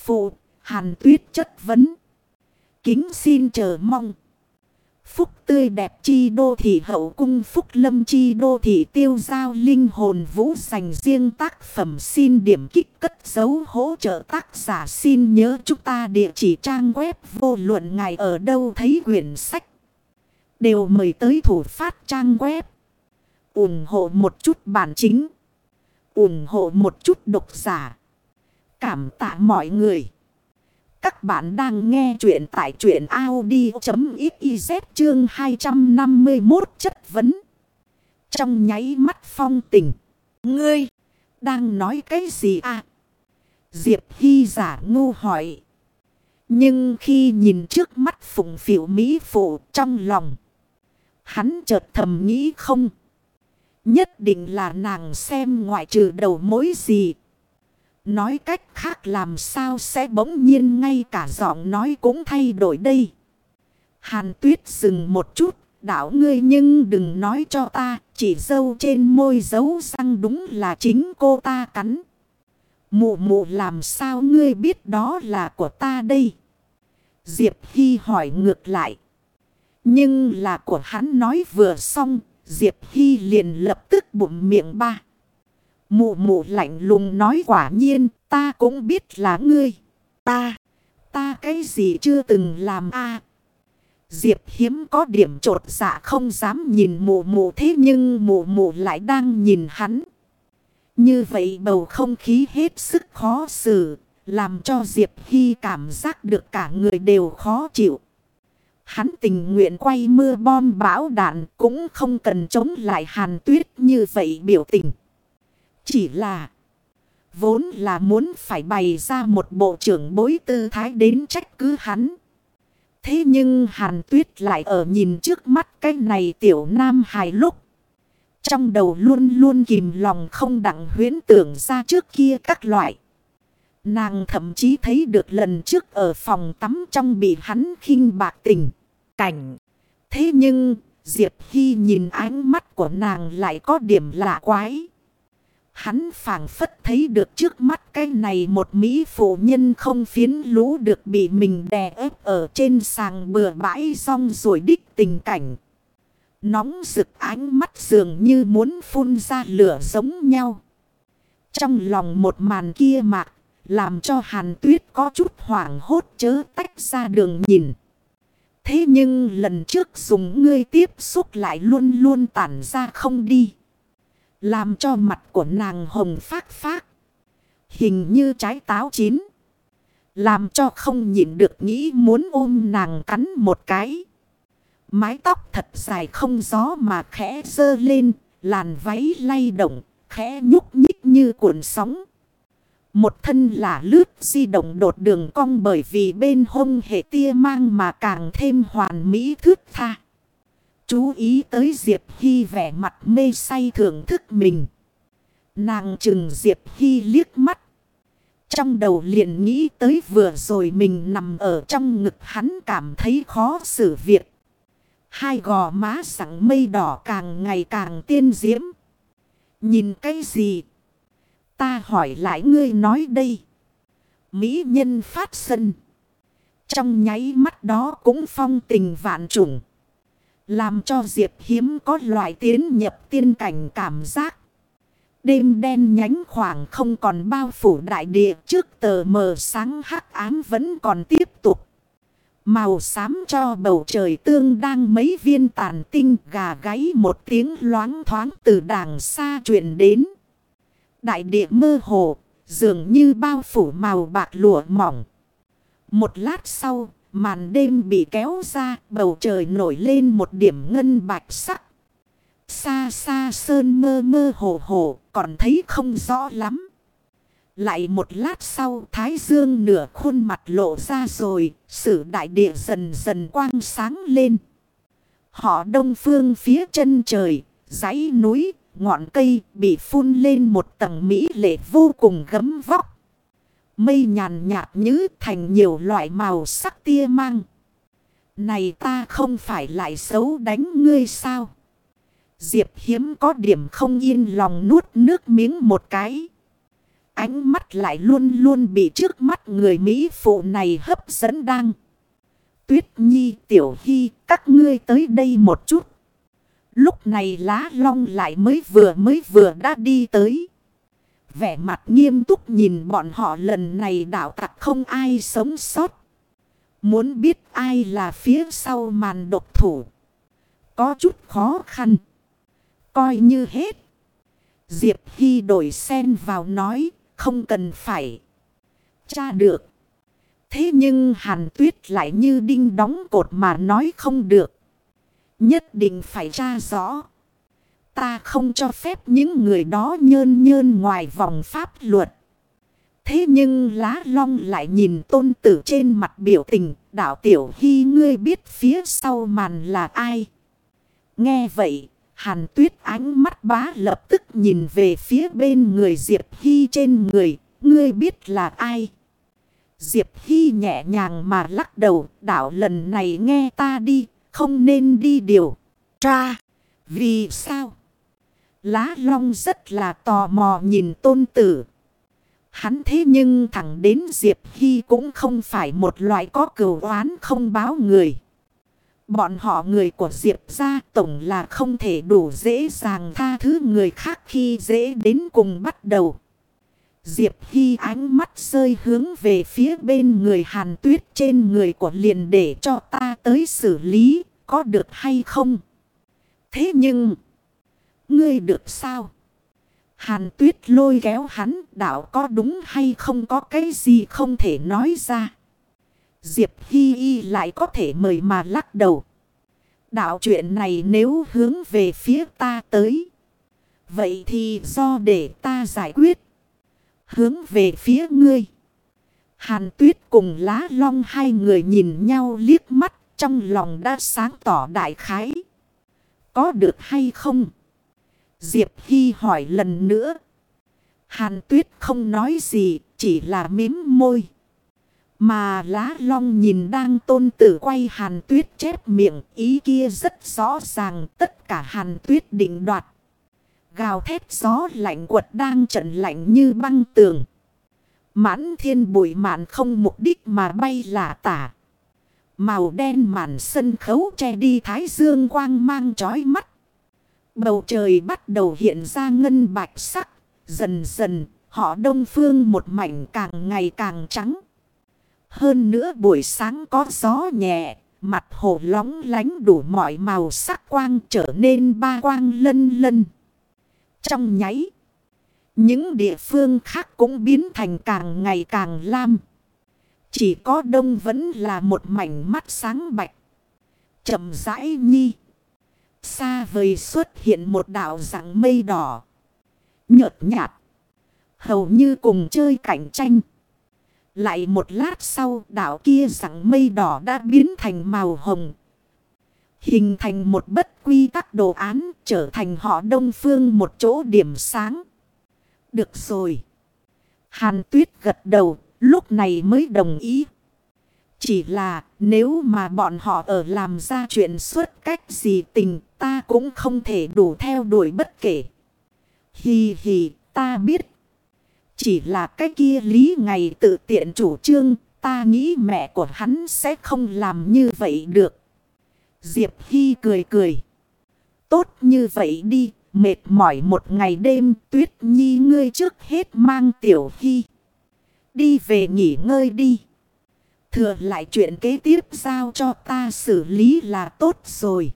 Phụ, Hàn Tuyết chất vấn. Kính xin chờ mong. Phúc tươi đẹp chi đô thị hậu cung, phúc lâm chi đô thị tiêu giao linh hồn vũ, dành riêng tác phẩm xin điểm kích cất dấu hỗ trợ tác giả. Xin nhớ chúng ta địa chỉ trang web vô luận ngài ở đâu thấy quyển sách đều mời tới thủ phát trang web. Ủng hộ một chút bản chính, ủng hộ một chút độc giả. Cảm tạ mọi người. Các bạn đang nghe chuyện tại truyện audio.xyz chương 251 chất vấn. Trong nháy mắt phong tình. Ngươi đang nói cái gì à? Diệp Hy giả ngu hỏi. Nhưng khi nhìn trước mắt phụng phịu mỹ phụ trong lòng, hắn chợt thầm nghĩ không. Nhất định là nàng xem ngoại trừ đầu mối gì. Nói cách khác làm sao sẽ bỗng nhiên ngay cả giọng nói cũng thay đổi đây. Hàn Tuyết dừng một chút. Đạo ngươi nhưng đừng nói cho ta. Chỉ dâu trên môi dấu răng đúng là chính cô ta cắn. Mụ mụ làm sao ngươi biết đó là của ta đây? Diệp Hy hỏi ngược lại. Nhưng là của hắn nói vừa xong. Diệp Hy liền lập tức bụm miệng ba. Mụ mụ lạnh lùng nói quả nhiên ta cũng biết là ngươi. Ta cái gì chưa từng làm a? Diệp Hiếm có điểm chột dạ không dám nhìn mụ mụ, thế nhưng mụ mụ lại đang nhìn hắn. Như vậy bầu không khí hết sức khó xử, làm cho Diệp Hy cảm giác được cả người đều khó chịu. Hắn tình nguyện quay mưa bom bão đạn cũng không cần chống lại Hàn Tuyết như vậy biểu tình. Chỉ là vốn là muốn phải bày ra một bộ trưởng bối tư thái đến trách cứ hắn. Thế nhưng Hàn Tuyết lại ở nhìn trước mắt cái này tiểu nam hài lúc. Trong đầu luôn luôn kìm lòng không đặng huyễn tưởng ra trước kia các loại. Nàng thậm chí thấy được lần trước ở phòng tắm trong bị hắn khinh bạc tình cảnh. Thế nhưng Diệp Hy nhìn ánh mắt của nàng lại có điểm lạ quái. Hắn phảng phất thấy được trước mắt cái này một mỹ phụ nhân không phiến lũ được bị mình đè ép ở trên sàng bừa bãi rong rồi đích tình cảnh. Nóng rực ánh mắt dường như muốn phun ra lửa giống nhau. Trong lòng một màn kia mạc, làm cho Hàn Tuyết có chút hoảng hốt chớ tách ra đường nhìn. Thế nhưng lần trước dùng ngươi tiếp xúc lại luôn luôn tản ra không đi. Làm cho mặt của nàng hồng phác phác. Hình như trái táo chín. Làm cho không nhịn được nghĩ muốn ôm nàng cắn một cái. Mái tóc thật dài không gió mà khẽ dơ lên. Làn váy lay động, khẽ nhúc nhích như cuộn sóng. Một thân là lướt di động đột đường cong bởi vì bên hông hệ tia mang mà càng thêm hoàn mỹ thướt tha. Chú ý tới Diệp Hy vẻ mặt mê say thưởng thức mình. Nàng chừng Diệp Hy liếc mắt. Trong đầu liền nghĩ tới vừa rồi mình nằm ở trong ngực hắn cảm thấy khó xử việc. Hai gò má sẵn mây đỏ càng ngày càng tiên diễm. Nhìn cái gì? Ta hỏi lại ngươi nói đây. Mỹ nhân phát sân. Trong nháy mắt đó cũng phong tình vạn trùng. Làm cho Diệp Hiếm có loại tiến nhập tiên cảnh cảm giác. Đêm đen nhánh khoảng không còn bao phủ đại địa, trước tờ mờ sáng hắc ám vẫn còn tiếp tục. Màu xám cho bầu trời tương đang mấy viên tàn tinh, gà gáy một tiếng loáng thoáng từ đàng xa truyền đến. Đại địa mơ hồ, dường như bao phủ màu bạc lụa mỏng. Một lát sau, màn đêm bị kéo ra, bầu trời nổi lên một điểm ngân bạch sắc. Xa xa sơn mơ mơ hồ hồ, còn thấy không rõ lắm. Lại một lát sau, thái dương nửa khuôn mặt lộ ra rồi, sử đại địa dần dần quang sáng lên. Họ đông phương phía chân trời, dãy núi, ngọn cây bị phun lên một tầng mỹ lệ vô cùng gấm vóc. Mây nhàn nhạt như thành nhiều loại màu sắc tia mang. Này ta không phải lại xấu đánh ngươi sao? Diệp Hiếm có điểm không yên lòng nuốt nước miếng một cái. Ánh mắt lại luôn luôn bị trước mắt người Mỹ phụ này hấp dẫn đang. Tuyết Nhi, Tiểu Hy, các ngươi tới đây một chút. Lúc này Lá Long lại mới vừa đã đi tới. Vẻ mặt nghiêm túc nhìn bọn họ, lần này đạo tặc không ai sống sót. Muốn biết ai là phía sau màn độc thủ, có chút khó khăn. Coi như hết. Diệp Hy đổi xen vào nói, không cần phải tra được. Thế nhưng Hàn Tuyết lại như đinh đóng cột mà nói không được. Nhất định phải tra rõ. Ta không cho phép những người đó nhơn ngoài vòng pháp luật. Thế nhưng Lá Long lại nhìn Tôn Tử trên mặt biểu tình. Đạo Tiểu Hy, ngươi biết phía sau màn là ai? Nghe vậy, Hàn Tuyết ánh mắt bá lập tức nhìn về phía bên người Diệp Hy trên người. Ngươi biết là ai? Diệp Hy nhẹ nhàng mà lắc đầu. Đạo, lần này nghe ta đi, không nên đi điều tra. Vì sao? Lá Long rất là tò mò nhìn Tôn Tử. Hắn thế nhưng thẳng đến Diệp Hy cũng không phải một loại có cừu oán không báo người. Bọn họ người của Diệp gia tổng là không thể đủ dễ dàng tha thứ người khác khi dễ đến cùng bắt đầu. Diệp Hy ánh mắt rơi hướng về phía bên người Hàn Tuyết, trên người của liền để cho ta tới xử lý, có được hay không? Thế nhưng, ngươi được sao? Hàn Tuyết lôi kéo hắn, đạo, có đúng hay không, có cái gì không thể nói ra. Diệp Hy Y lại có thể mời mà lắc đầu. Đạo, chuyện này nếu hướng về phía ta tới, vậy thì do để ta giải quyết. Hướng về phía ngươi. Hàn Tuyết cùng Lá Long hai người nhìn nhau liếc mắt, trong lòng đã sáng tỏ đại khái. Có được hay không? Diệp Hy hỏi lần nữa. Hàn Tuyết không nói gì, chỉ là mím môi. Mà Lá Long nhìn đang Tôn Tử quay Hàn Tuyết chép miệng, ý kia rất rõ ràng, tất cả Hàn Tuyết định đoạt. Gào thét gió lạnh quật đang trận lạnh như băng tường. Mãn thiên bụi mạn không mục đích mà bay lả tả. Màu đen màn sân khấu che đi thái dương quang mang chói mắt. Bầu trời bắt đầu hiện ra ngân bạch sắc. Dần dần họ Đông Phương một mảnh càng ngày càng trắng. Hơn nữa buổi sáng có gió nhẹ. Mặt hồ lóng lánh đủ mọi màu sắc quang trở nên ba quang lân lân. Trong nháy, những địa phương khác cũng biến thành càng ngày càng lam. Chỉ có đông vẫn là một mảnh mắt sáng bạch. Chậm rãi nhi. Xa vời xuất hiện một đạo dạng mây đỏ. Nhợt nhạt. Hầu như cùng chơi cạnh tranh. Lại một lát sau đạo kia dạng mây đỏ đã biến thành màu hồng. Hình thành một bất quy tắc đồ án, trở thành họ Đông Phương một chỗ điểm sáng. Được rồi. Hàn Tuyết gật đầu, lúc này mới đồng ý. Chỉ là nếu mà bọn họ ở làm ra chuyện xuất cách gì tình, ta cũng không thể đủ theo đuổi bất kể. Hì hì, ta biết. Chỉ là cái kia Lý Ngày tự tiện chủ trương, ta nghĩ mẹ của hắn sẽ không làm như vậy được. Diệp Hy cười cười. Tốt như vậy đi, mệt mỏi một ngày đêm, Tuyết Nhi ngươi trước hết mang Tiểu Hy đi về nghỉ ngơi đi. Thừa lại chuyện kế tiếp giao cho ta xử lý là tốt rồi.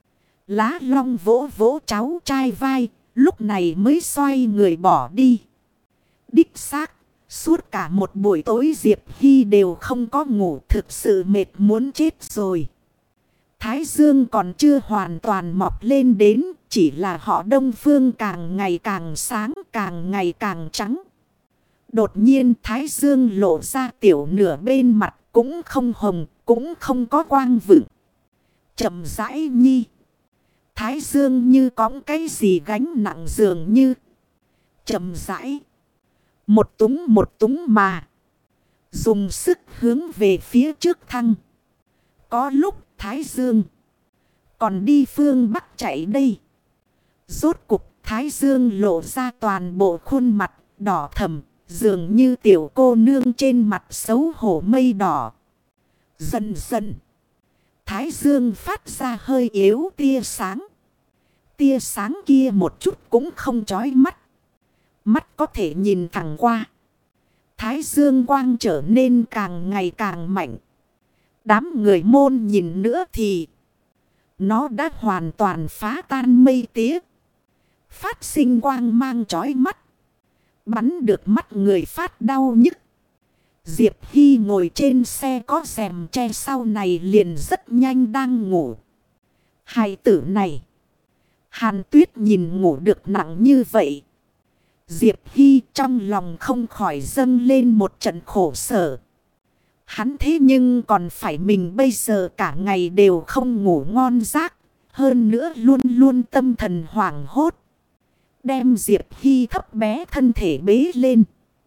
Lá Long vỗ vỗ cháu trai vai, lúc này mới xoay người bỏ đi. Đích xác, suốt cả một buổi tối Diệp Hy đều không có ngủ, thực sự mệt muốn chết rồi. Thái dương còn chưa hoàn toàn mọc lên đến, chỉ là họ Đông Phương càng ngày càng sáng, càng ngày càng trắng. Đột nhiên thái dương lộ ra tiểu nửa bên mặt, cũng không hồng, cũng không có quang vựng. Chậm rãi nhi. Thái dương như có cái gì gánh nặng dường như. Chậm rãi. Một túng mà. Dùng sức hướng về phía trước thăng. Có lúc thái dương còn đi phương Bắc chạy đây. Rốt cục thái dương lộ ra toàn bộ khuôn mặt đỏ thẫm, dường như tiểu cô nương trên mặt xấu hổ mây đỏ. Dần dần, thái dương phát ra hơi yếu tia sáng. Tia sáng kia một chút cũng không chói mắt. Mắt có thể nhìn thẳng qua. Thái dương quang trở nên càng ngày càng mạnh. Đám người môn nhìn nữa thì nó đã hoàn toàn phá tan mây tía. Phát sinh quang mang chói mắt. Bắn được mắt người phát đau nhức. Diệp Hy ngồi trên xe có rèm che sau này liền rất nhanh đang ngủ. Hai tử này. Hàn Tuyết nhìn ngủ được nặng như vậy. Diệp Hy trong lòng không khỏi dâng lên một trận khổ sở. Hắn thế nhưng còn phải mình bây giờ cả ngày đều không ngủ ngon giấc. Hơn nữa luôn luôn tâm thần hoảng hốt. Đem Diệp Hy thấp bé thân thể bế lên.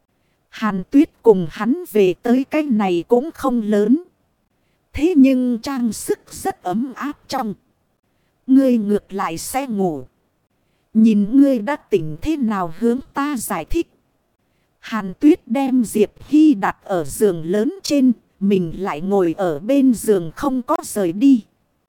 Hàn Tuyết cùng hắn về tới cái này cũng không lớn. Thế nhưng trang sức rất ấm áp trong. Ngươi ngược lại sẽ ngủ. Nhìn ngươi đã tỉnh thế nào hướng ta giải thích. Hàn Tuyết đem Diệp Hy đặt ở giường lớn trên. Mình lại ngồi ở bên giường không có rời đi.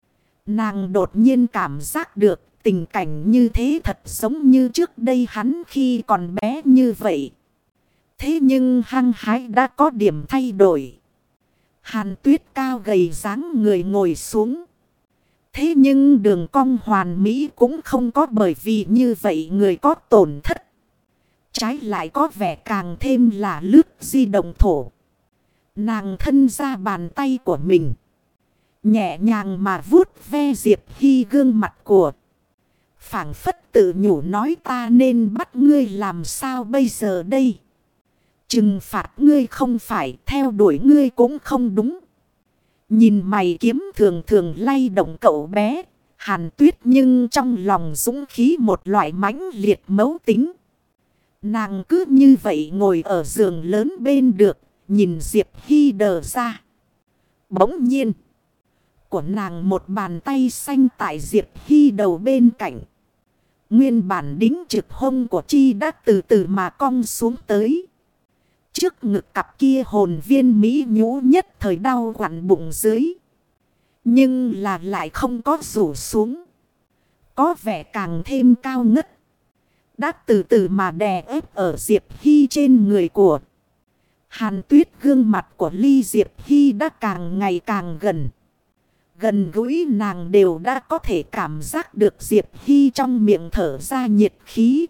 Nàng đột nhiên cảm giác được tình cảnh như thế thật giống như trước đây hắn khi còn bé như vậy. Thế nhưng hăng hái đã có điểm thay đổi. Hàn Tuyết cao gầy dáng người ngồi xuống. Thế nhưng đường cong hoàn mỹ cũng không có bởi vì như vậy người có tổn thất. Trái lại có vẻ càng thêm là lướt di động thổ. Nàng thân ra bàn tay của mình. Nhẹ nhàng mà vuốt ve Diệp Hy gương mặt của. Phảng phất tự nhủ nói ta nên bắt ngươi làm sao bây giờ đây. Trừng phạt ngươi không phải, theo đuổi ngươi cũng không đúng. Nhìn mày kiếm thường thường lay động cậu bé. Hàn Tuyết nhưng trong lòng dũng khí một loại mãnh liệt mấu tính. Nàng cứ như vậy ngồi ở giường lớn bên được. Nhìn Diệp Hy đờ ra. Bỗng nhiên. Của nàng một bàn tay xanh tại Diệp Hy đầu bên cạnh. Nguyên bản đính trực hông của Chi đã từ từ mà cong xuống tới. Trước ngực cặp kia hồn viên mỹ nhũ nhất thời đau quặn bụng dưới. Nhưng là lại không có rủ xuống. Có vẻ càng thêm cao ngất. Đã từ từ mà đè ép ở Diệp Hy trên người của. Hàn Tuyết gương mặt của Ly Diệp Hy đã càng ngày càng gần. Gần gũi nàng đều đã có thể cảm giác được Diệp Hy trong miệng thở ra nhiệt khí.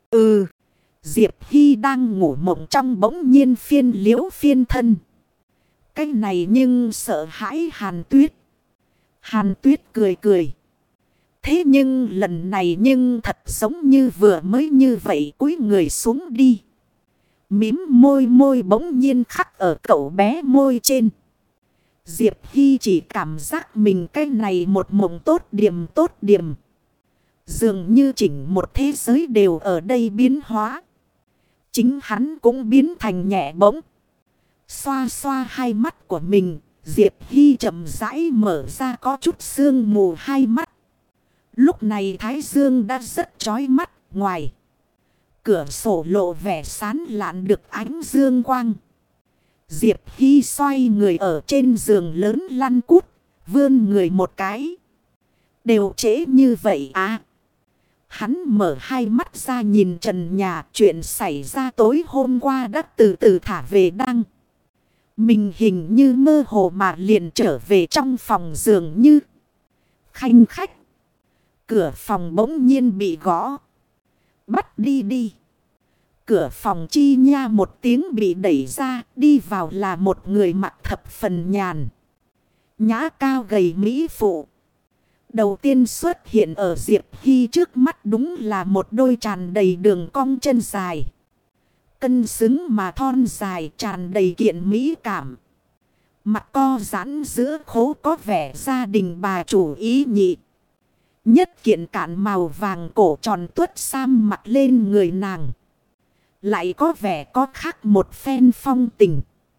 Diệp Hy đang ngủ mộng trong bỗng nhiên phiên liễu phiên thân. Cái này nhưng sợ hãi Hàn Tuyết. Hàn Tuyết cười cười. Thế nhưng lần này nhưng thật giống như vừa mới như vậy cúi người xuống đi. Mím môi bỗng nhiên khắc ở cậu bé môi trên. Diệp Hy chỉ cảm giác mình cái này một mộng tốt điểm. Dường như chỉnh một thế giới đều ở đây biến hóa. Chính hắn cũng biến thành nhẹ bỗng. Xoa xoa hai mắt của mình. Diệp Hy chậm rãi mở ra có chút sương mù hai mắt. Lúc này thái dương đã rất chói mắt ngoài. Cửa sổ lộ vẻ sáng lạn được ánh dương quang. Diệp Hy xoay người ở trên giường lớn lăn cút. Vươn người một cái. Đều trễ như vậy à. Hắn mở hai mắt ra nhìn trần nhà. Chuyện xảy ra tối hôm qua đã từ từ thả về đăng. Mình hình như mơ hồ mà liền trở về trong phòng giường như. Khanh khách. Cửa phòng bỗng nhiên bị gõ. Bắt đi. Cửa phòng chi nha một tiếng bị đẩy ra. Đi vào là một người mặc thập phần nhàn. Nhã cao gầy mỹ phụ. Đầu tiên xuất hiện ở Diệp Hy trước mắt đúng là một đôi tràn đầy đường cong chân dài. Cân xứng mà thon dài tràn đầy kiện mỹ cảm. Mặt co giãn giữa khố có vẻ gia đình bà chủ ý nhị. Nhất kiện cạn màu vàng cổ tròn tuốt sam mặc lên người nàng. Lại có vẻ có khác một phen phong tình.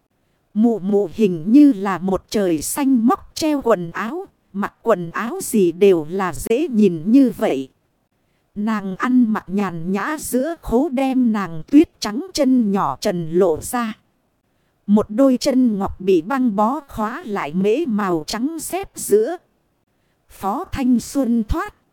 Mụ hình như là một trời xanh móc treo quần áo. Mặc quần áo gì đều là dễ nhìn như vậy. Nàng ăn mặc nhàn nhã giữa khố đem nàng tuyết trắng chân nhỏ trần lộ ra. Một đôi chân ngọc bị băng bó khóa lại mễ màu trắng xếp giữa. Phó Thanh Xuân thoát.